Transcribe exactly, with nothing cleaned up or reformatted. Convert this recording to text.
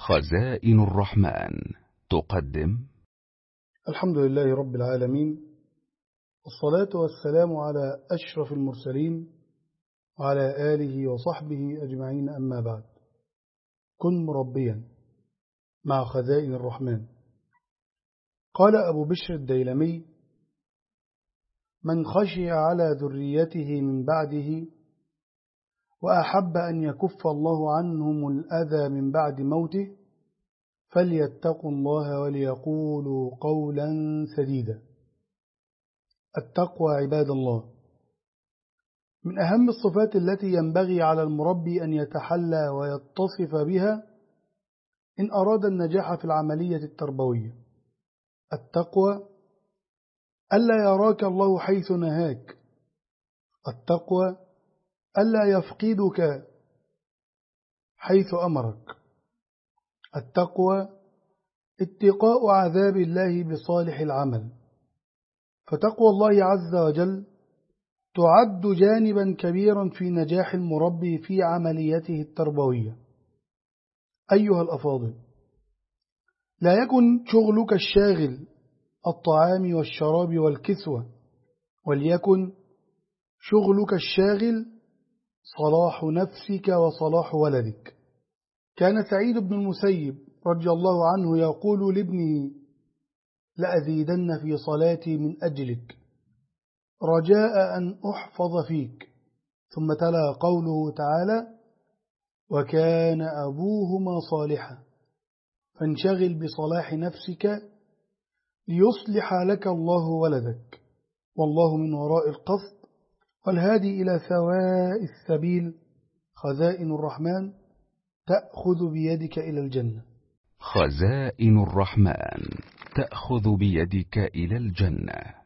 خزائن الرحمن تقدم. الحمد لله رب العالمين، والصلاة والسلام على أشرف المرسلين وعلى آله وصحبه أجمعين، أما بعد. كن مربيا مع خزائن الرحمن. قال أبو بشر الديلمي: من خشي على ذريته من بعده وأحب أن يكف الله عنهم الأذى من بعد موته فليتقوا الله وليقولوا قولا سديدا. التقوى عباد الله من أهم الصفات التي ينبغي على المربي أن يتحلى ويتصف بها إن أراد النجاح في العملية التربوية. التقوى ألا يراك الله حيث نهاك. التقوى ألا يفقدك حيث أمرك. التقوى اتقاء عذاب الله بصالح العمل. فتقوى الله عز وجل تعد جانبا كبيرا في نجاح المربي في عمليته التربوية. أيها الأفاضل، لا يكن شغلك الشاغل الطعام والشراب والكسوة، وليكن شغلك الشاغل صلاح نفسك وصلاح ولدك. كان سعيد بن المسيب رضي الله عنه يقول لابنه: لأزيدن في صلاتي من أجلك رجاء أن أحفظ فيك. ثم تلا قوله تعالى: وكان أبوهما صالحا. فانشغل بصلاح نفسك ليصلح لك الله ولدك، والله من وراء القصد والهادي إلى سواء السبيل. خزائن الرحمن تأخذ بيدك إلى الجنة. خزائن الرحمن تأخذ بيدك إلى الجنة.